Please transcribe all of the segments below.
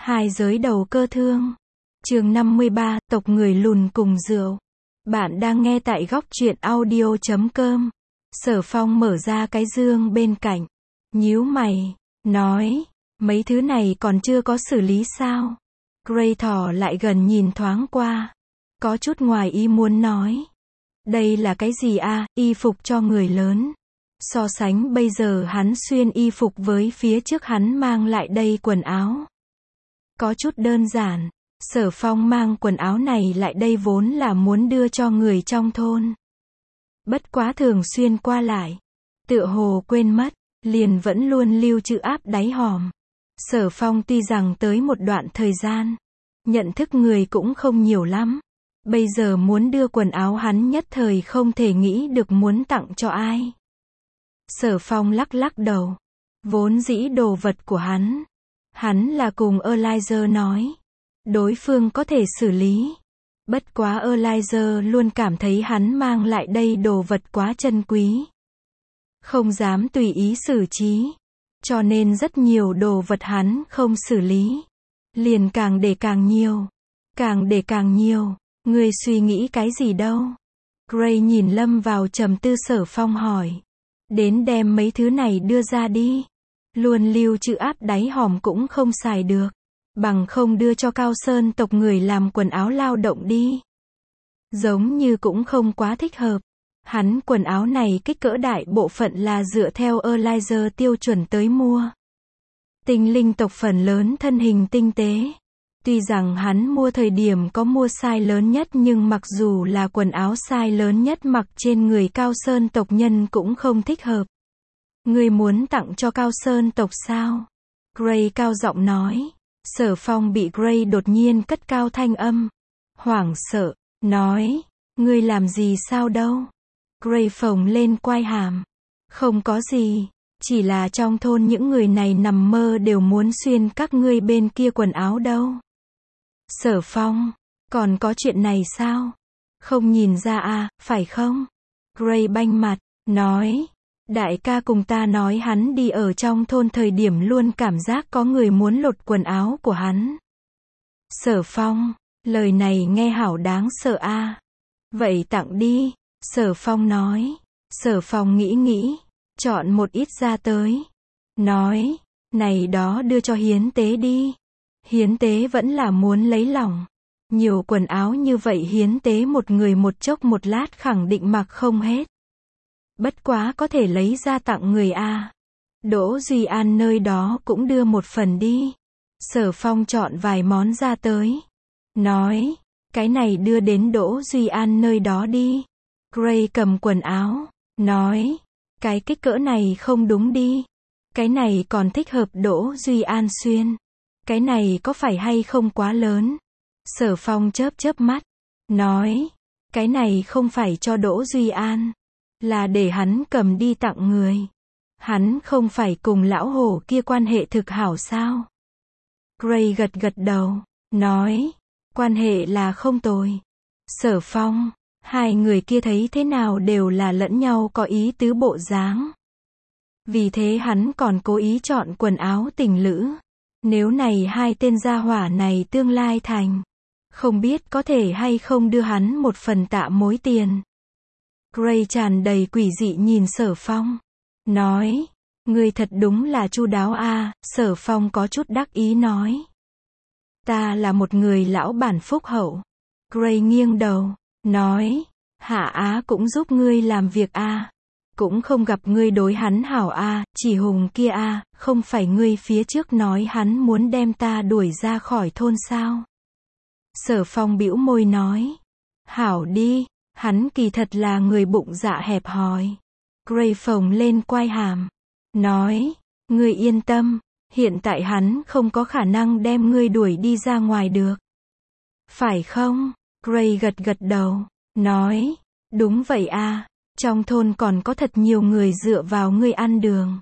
Hai giới đầu cơ thương. Chương 53, tộc người lùn cùng rượu. Bạn đang nghe tại góc truyện audio.com. Sở Phong mở ra cái dương bên cạnh, nhíu mày, nói, mấy thứ này còn chưa có xử lý sao? Gray thò lại gần nhìn thoáng qua, có chút ngoài ý muốn nói, đây là cái gì a? Y phục cho người lớn. So sánh bây giờ hắn xuyên y phục với phía trước hắn mang lại đây quần áo, có chút đơn giản. Sở Phong mang quần áo này lại đây vốn là muốn đưa cho người trong thôn. Bất quá thường xuyên qua lại, tựa hồ quên mất, liền vẫn luôn lưu trữ áp đáy hòm. Sở Phong tuy rằng tới một đoạn thời gian, nhận thức người cũng không nhiều lắm. Bây giờ muốn đưa quần áo hắn nhất thời không thể nghĩ được muốn tặng cho ai. Sở Phong lắc lắc đầu. Vốn dĩ đồ vật của hắn là cùng Elijah nói, đối phương có thể xử lý. Bất quá Elijah luôn cảm thấy hắn mang lại đây đồ vật quá chân quý, không dám tùy ý xử trí, cho nên rất nhiều đồ vật hắn không xử lý, liền càng để càng nhiều, càng để càng nhiều. Ngươi suy nghĩ cái gì đâu? Gray nhìn lâm vào trầm tư. Sở Phong hỏi, đến đem mấy thứ này đưa ra đi, luôn lưu trữ áp đáy hòm cũng không xài được, bằng không đưa cho Cao Sơn tộc người làm quần áo lao động đi. Giống như cũng không quá thích hợp. Hắn quần áo này kích cỡ đại bộ phận là dựa theo Elijah tiêu chuẩn tới mua. Tinh linh tộc phần lớn thân hình tinh tế. Tuy rằng hắn mua thời điểm có mua size lớn nhất, nhưng mặc dù là quần áo size lớn nhất mặc trên người Cao Sơn tộc nhân cũng không thích hợp. Ngươi muốn tặng cho Cao Sơn tộc sao? Gray cao giọng nói. Sở Phong bị Gray đột nhiên cất cao thanh âm, hoảng sợ, nói, ngươi làm gì sao đâu? Gray phồng lên quai hàm, không có gì, chỉ là trong thôn những người này nằm mơ đều muốn xuyên các ngươi bên kia quần áo đâu. Sở Phong, còn có chuyện này sao? Không nhìn ra à, phải không? Gray banh mặt, nói, đại ca cùng ta nói hắn đi ở trong thôn thời điểm luôn cảm giác có người muốn lột quần áo của hắn. Sở Phong, lời này nghe hảo đáng sợ a. Vậy tặng đi, Sở Phong nói. Sở Phong nghĩ nghĩ, chọn một ít ra tới, nói, này đó đưa cho hiến tế đi. Hiến tế vẫn là muốn lấy lòng. Nhiều quần áo như vậy hiến tế một người một chốc một lát khẳng định mặc không hết. Bất quá có thể lấy ra tặng người a. Đỗ Duy An nơi đó cũng đưa một phần đi. Sở Phong chọn vài món ra tới, nói, cái này đưa đến Đỗ Duy An nơi đó đi. Gray cầm quần áo, nói, cái kích cỡ này không đúng đi. Cái này còn thích hợp Đỗ Duy An xuyên. Cái này có phải hay không quá lớn? Sở Phong chớp chớp mắt, nói, cái này không phải cho Đỗ Duy An, là để hắn cầm đi tặng người. Hắn không phải cùng lão hổ kia quan hệ thực hảo sao? Gray gật gật đầu, nói, quan hệ là không tồi. Sở Phong, hai người kia thấy thế nào đều là lẫn nhau có ý tứ bộ dáng. Vì thế hắn còn cố ý chọn quần áo tình lữ. Nếu này hai tên gia hỏa này tương lai thành, không biết có thể hay không đưa hắn một phần tạ mối tiền. Gray tràn đầy quỷ dị nhìn Sở Phong, nói, ngươi thật đúng là chu đáo a. Sở Phong có chút đắc ý nói, ta là một người lão bản phúc hậu. Gray nghiêng đầu, nói, Hạ Á cũng giúp ngươi làm việc a. Cũng không gặp ngươi đối hắn hảo a. Chỉ Hùng kia a, không phải ngươi phía trước nói hắn muốn đem ta đuổi ra khỏi thôn sao? Sở Phong bĩu môi nói, hảo đi, hắn kỳ thật là người bụng dạ hẹp hòi. Gray phồng lên quai hàm, nói, ngươi yên tâm, hiện tại hắn không có khả năng đem ngươi đuổi đi ra ngoài được. Phải không? Gray gật gật đầu, nói, đúng vậy a. Trong thôn còn có thật nhiều người dựa vào ngươi ăn đường,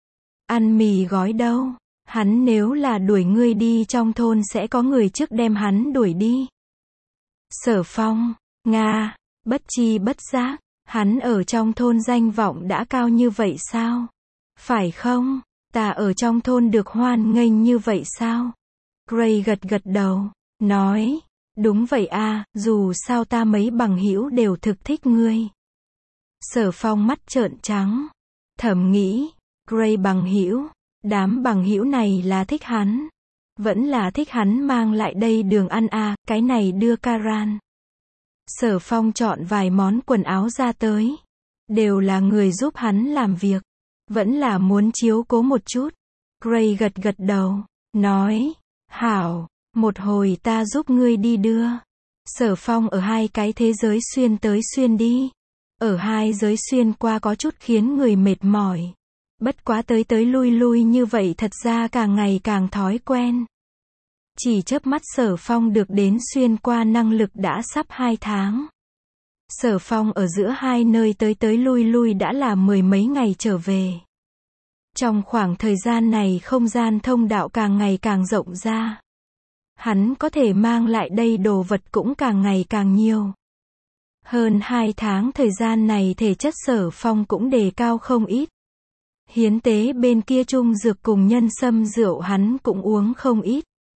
ăn mì gói đâu. Hắn nếu là đuổi ngươi đi trong thôn sẽ có người trước đem hắn đuổi đi. Sở Phong, Nga, bất chi bất giác, hắn ở trong thôn danh vọng đã cao như vậy sao? Phải không? Ta ở trong thôn được hoan nghênh như vậy sao? Gray gật gật đầu, nói, đúng vậy a, dù sao ta mấy bằng hữu đều thực thích ngươi. Sở Phong mắt trợn trắng, thầm nghĩ, Gray bằng hữu, đám bằng hữu này là thích hắn, vẫn là thích hắn mang lại đây đường ăn a, cái này đưa Karan. Sở Phong chọn vài món quần áo ra tới, đều là người giúp hắn làm việc, vẫn là muốn chiếu cố một chút. Gray gật gật đầu, nói, hảo, một hồi ta giúp ngươi đi đưa. Sở Phong ở hai cái thế giới xuyên tới xuyên đi, ở hai giới xuyên qua có chút khiến người mệt mỏi. Bất quá tới tới lui lui như vậy thật ra càng ngày càng thói quen. Chỉ chớp mắt Sở Phong được đến xuyên qua năng lực đã sắp 2 tháng. Sở Phong ở giữa hai nơi tới tới lui lui đã là 10 mấy ngày trở về. Trong khoảng thời gian này không gian thông đạo càng ngày càng rộng ra. Hắn có thể mang lại đây đồ vật cũng càng ngày càng nhiều. Hơn 2 tháng thời gian này thể chất Sở Phong cũng đề cao không ít. Hiến tế bên kia trung dược cùng nhân sâm rượu hắn cũng uống không ít.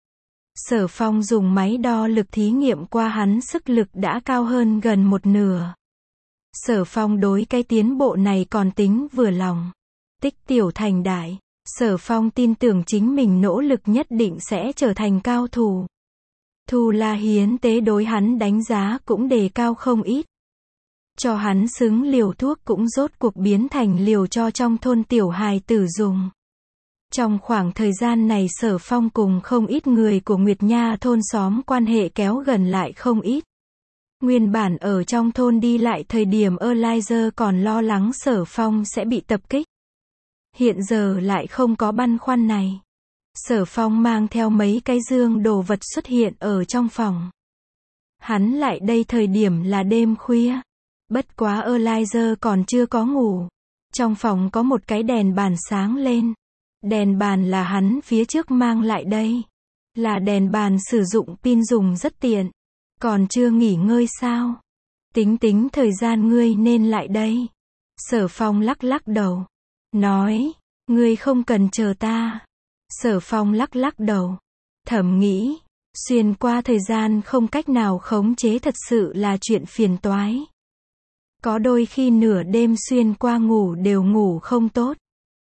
Sở Phong dùng máy đo lực thí nghiệm qua hắn sức lực đã cao hơn gần một nửa. Sở Phong đối cái tiến bộ này còn tính vừa lòng. Tích tiểu thành đại. Sở Phong tin tưởng chính mình nỗ lực nhất định sẽ trở thành cao thủ. Thu La hiến tế đối hắn đánh giá cũng đề cao không ít. Cho hắn xứng liều thuốc cũng rốt cuộc biến thành liều cho trong thôn tiểu hài tử dùng. Trong khoảng thời gian này Sở Phong cùng không ít người của Nguyệt Nha thôn xóm quan hệ kéo gần lại không ít. Nguyên bản ở trong thôn đi lại thời điểm Elijah còn lo lắng Sở Phong sẽ bị tập kích. Hiện giờ lại không có băn khoăn này. Sở Phong mang theo mấy cái dương đồ vật xuất hiện ở trong phòng. Hắn lại đây thời điểm là đêm khuya. Bất quá Elijah còn chưa có ngủ. Trong phòng có một cái đèn bàn sáng lên. Đèn bàn là hắn phía trước mang lại đây. Là đèn bàn sử dụng pin dùng rất tiện. Còn chưa nghỉ ngơi sao? Tính thời gian ngươi nên lại đây. Sở Phong lắc lắc đầu. Nói, ngươi không cần chờ ta. Sở Phong lắc lắc đầu. Thầm nghĩ, xuyên qua thời gian không cách nào khống chế thật sự là chuyện phiền toái. Có đôi khi nửa đêm xuyên qua ngủ đều ngủ không tốt.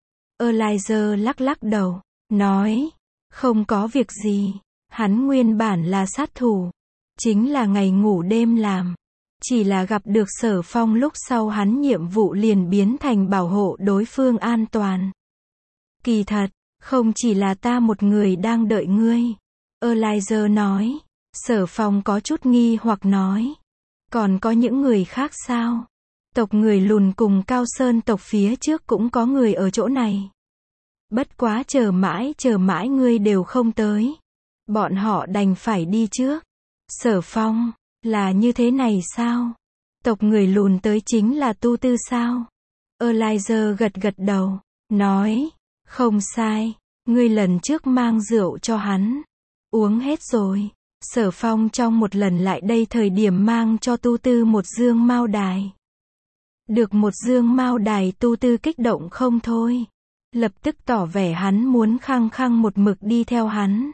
Elijah lắc lắc đầu, nói, không có việc gì. Hắn nguyên bản là sát thủ. Chính là ngày ngủ đêm làm. Chỉ là gặp được Sở Phong lúc sau hắn nhiệm vụ liền biến thành bảo hộ đối phương an toàn. Kỳ thật, không chỉ là ta một người đang đợi ngươi. Elijah nói. Sở Phong có chút nghi hoặc nói. Còn có những người khác sao? Tộc người lùn cùng Cao Sơn tộc phía trước cũng có người ở chỗ này. Bất quá chờ mãi ngươi đều không tới. Bọn họ đành phải đi trước. Sở Phong, là như thế này sao? Tộc người lùn tới chính là Tu Tư sao? Elijah gật gật đầu, nói, không sai, ngươi lần trước mang rượu cho hắn. Uống hết rồi. Sở Phong trong một lần lại đây thời điểm mang cho Tu Tư một dương mao đài. Được một dương mao đài Tu Tư kích động không thôi. Lập tức tỏ vẻ hắn muốn khăng khăng một mực đi theo hắn.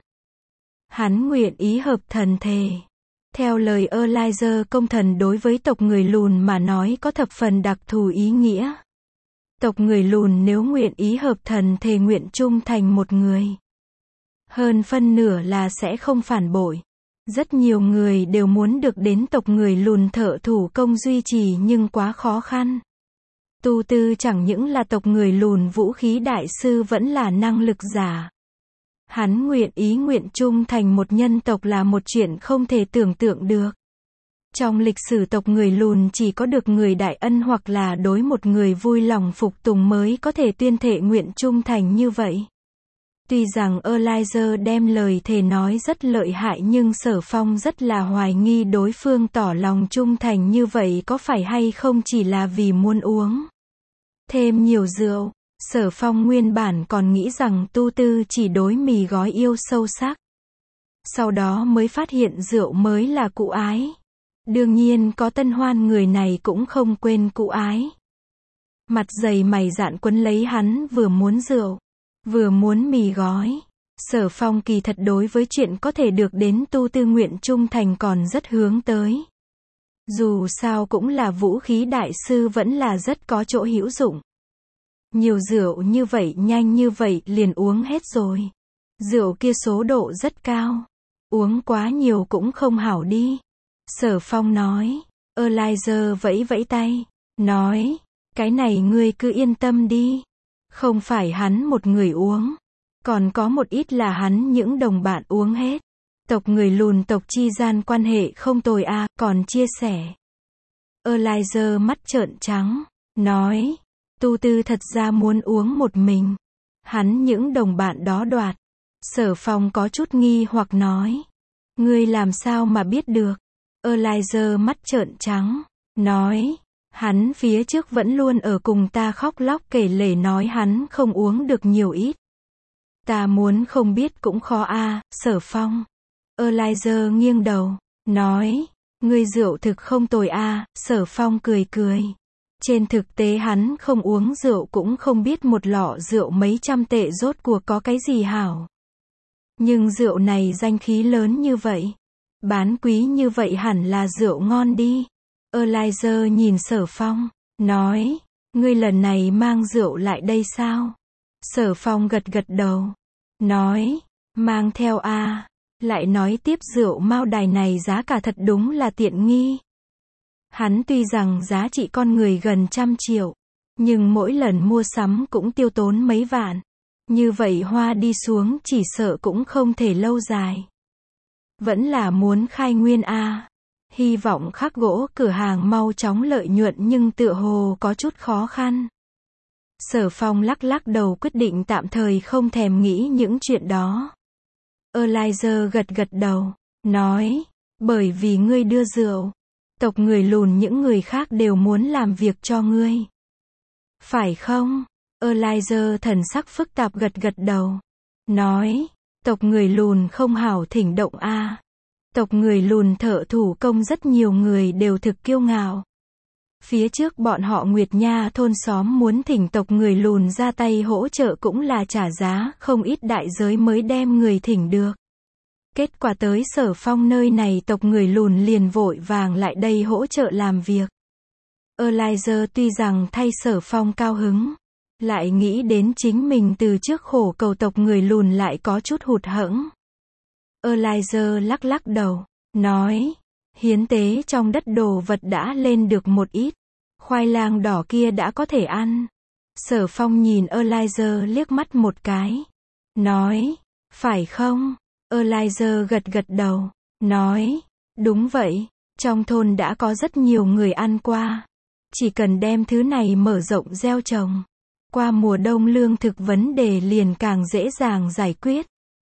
Hắn nguyện ý hợp thần thề. Theo lời Elijah công thần đối với tộc người lùn mà nói có thập phần đặc thù ý nghĩa. Tộc người lùn nếu nguyện ý hợp thần thề nguyện trung thành một người. Hơn phân nửa là sẽ không phản bội. Rất nhiều người đều muốn được đến tộc người lùn thợ thủ công duy trì nhưng quá khó khăn. Tu Tư chẳng những là tộc người lùn vũ khí đại sư vẫn là năng lực giả. Hắn nguyện trung thành một nhân tộc là một chuyện không thể tưởng tượng được. Trong lịch sử tộc người lùn chỉ có được người đại ân hoặc là đối một người vui lòng phục tùng mới có thể tuyên thệ nguyện trung thành như vậy. Tuy rằng Elijah đem lời thề nói rất lợi hại nhưng Sở Phong rất là hoài nghi đối phương tỏ lòng trung thành như vậy có phải hay không chỉ là vì muốn uống thêm nhiều rượu. Sở Phong nguyên bản còn nghĩ rằng Tu Tư chỉ đối mì gói yêu sâu sắc. Sau đó mới phát hiện rượu mới là cụ ái. Đương nhiên có Tân Hoan người này cũng không quên cụ ái. Mặt dày mày dạn quấn lấy hắn vừa muốn rượu, vừa muốn mì gói. Sở Phong kỳ thật đối với chuyện có thể được đến tu tư nguyện trung thành còn rất hướng tới. Dù sao cũng là vũ khí đại sư vẫn là rất có chỗ hữu dụng. Nhiều rượu như vậy nhanh như vậy liền uống hết rồi. Rượu kia số độ rất cao. Uống quá nhiều cũng không hảo đi. Sở Phong nói. Elijah vẫy vẫy tay. Nói. Cái này ngươi cứ yên tâm đi. Không phải hắn một người uống. Còn có một ít là hắn những đồng bạn uống hết. Tộc người lùn tộc chi gian quan hệ không tồi a, còn chia sẻ. Elijah mắt trợn trắng. Nói. Tu tư thật ra muốn uống một mình. Hắn những đồng bạn đó đoạt. Sở Phong có chút nghi hoặc nói. Ngươi làm sao mà biết được? Elijah mắt trợn trắng. Nói. Hắn phía trước vẫn luôn ở cùng ta khóc lóc kể lể nói hắn không uống được nhiều ít. Ta muốn không biết cũng khó a, Sở Phong. Elijah nghiêng đầu. Nói. Ngươi rượu thực không tồi a, Sở Phong cười cười. Trên thực tế hắn không uống rượu cũng không biết một lọ rượu mấy trăm tệ rốt cuộc có cái gì hảo. Nhưng rượu này danh khí lớn như vậy. Bán quý như vậy hẳn là rượu ngon đi. Elijah nhìn Sở Phong. Nói. Ngươi lần này mang rượu lại đây sao? Sở Phong gật gật đầu. Nói. Mang theo a. Lại nói tiếp rượu Mao Đài này giá cả thật đúng là tiện nghi. Hắn tuy rằng giá trị con người gần 100 triệu. Nhưng mỗi lần mua sắm cũng tiêu tốn mấy vạn. Như vậy hoa đi xuống chỉ sợ cũng không thể lâu dài. Vẫn là muốn khai nguyên a. Hy vọng khắc gỗ cửa hàng mau chóng lợi nhuận nhưng tựa hồ có chút khó khăn. Sở Phong lắc lắc đầu quyết định tạm thời không thèm nghĩ những chuyện đó. Elijah gật gật đầu. Nói. Bởi vì ngươi đưa rượu. Tộc người lùn những người khác đều muốn làm việc cho ngươi. Phải không? Elijah thần sắc phức tạp gật gật đầu. Nói. Tộc người lùn không hảo thỉnh động a. Tộc người lùn thợ thủ công rất nhiều người đều thực kiêu ngạo. Phía trước bọn họ Nguyệt Nha thôn xóm muốn thỉnh tộc người lùn ra tay hỗ trợ cũng là trả giá không ít đại giới mới đem người thỉnh được. Kết quả tới Sở Phong nơi này tộc người lùn liền vội vàng lại đây hỗ trợ làm việc. Elijah tuy rằng thay Sở Phong cao hứng, lại nghĩ đến chính mình từ trước khổ cầu tộc người lùn lại có chút hụt hẫng. Elijah lắc lắc đầu, nói, hiến tế trong đất đồ vật đã lên được một ít, khoai lang đỏ kia đã có thể ăn. Sở Phong nhìn Elijah liếc mắt một cái, nói, phải không? Elijah gật gật đầu, nói, đúng vậy, trong thôn đã có rất nhiều người ăn qua. Chỉ cần đem thứ này mở rộng gieo trồng, qua mùa đông lương thực vấn đề liền càng dễ dàng giải quyết.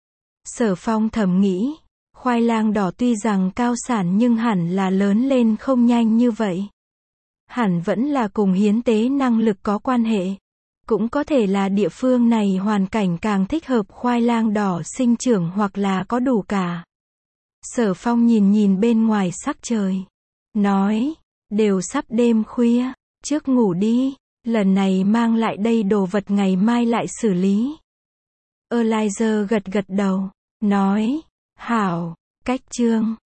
Sở Phong thầm nghĩ, khoai lang đỏ tuy rằng cao sản nhưng hẳn là lớn lên không nhanh như vậy. Hẳn vẫn là cùng hiến tế năng lực có quan hệ. Cũng có thể là địa phương này hoàn cảnh càng thích hợp khoai lang đỏ sinh trưởng hoặc là có đủ cả. Sở Phong nhìn nhìn bên ngoài sắc trời. Nói, đều sắp đêm khuya, trước ngủ đi, lần này mang lại đây đồ vật ngày mai lại xử lý. Elijah gật gật đầu, nói, hảo, cách chương.